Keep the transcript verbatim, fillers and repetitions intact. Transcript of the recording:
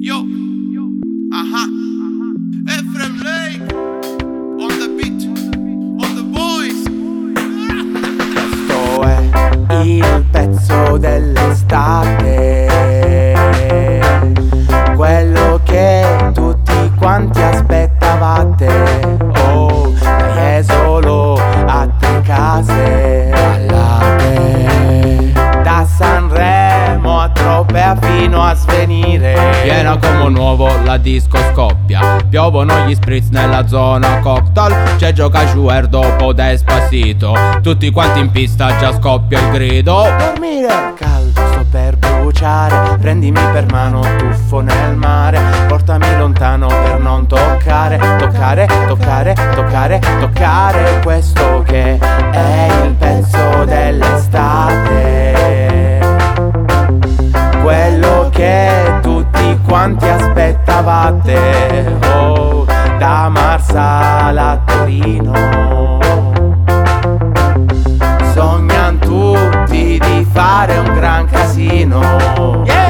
Yo, aha, Ephraim Lake, on the beat, on the boys. Questo è il pezzo dell'estate, quello che tutti quanti aspettavate. Oh, dai, è solo a tre case ballate, da Sanremo a Tropea fino a Svenire. Piena come un uovo, la disco scoppia, piovono gli spritz nella zona cocktail. C'è gioca Juer dopo Despacito, tutti quanti in pista, già scoppia il grido. Dormire caldo, sto per bruciare, prendimi per mano, tuffo nel mare, portami lontano per non toccare, toccare, toccare, toccare, toccare questo che è il pezzo dell'estate, quello che tutti quanti aspettavate. Oh, da Marsala a Torino sognan tutti di fare un gran casino. Yeah!